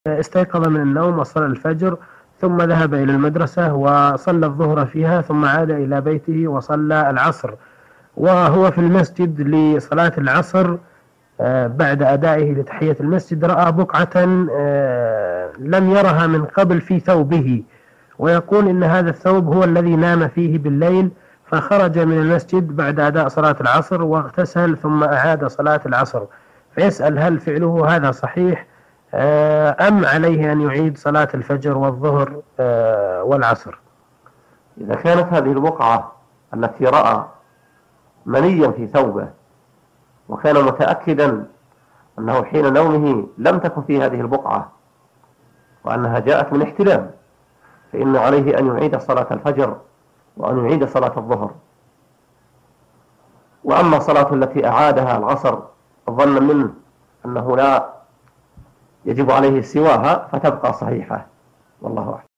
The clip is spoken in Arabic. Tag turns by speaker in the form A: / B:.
A: استيقظ من النوم وصلى الفجر، ثم ذهب إلى المدرسة وصلى الظهر فيها، ثم عاد إلى بيته وصلى العصر، وهو في المسجد لصلاة العصر بعد أدائه لتحية المسجد رأى بقعة لم يرها من قبل في ثوبه، ويقول إن هذا الثوب هو الذي نام فيه بالليل، فخرج من المسجد بعد أداء صلاة العصر واغتسل ثم أعاد صلاة العصر، فيسأل هل فعله هذا صحيح أم عليه أن يعيد صلاة الفجر والظهر والعصر؟
B: إذا كانت هذه البقعة التي رأى منيا في ثوبه وكان متأكدا أنه حين نومه لم تكن في هذه البقعة وأنها جاءت من احتلام، فإن عليه أن يعيد صلاة الفجر وأن يعيد صلاة الظهر. وأما الصلاة التي أعادها العصر ظنا منه أنه لا يجب عليه سواها فتبقى صحيحة، والله أعلم.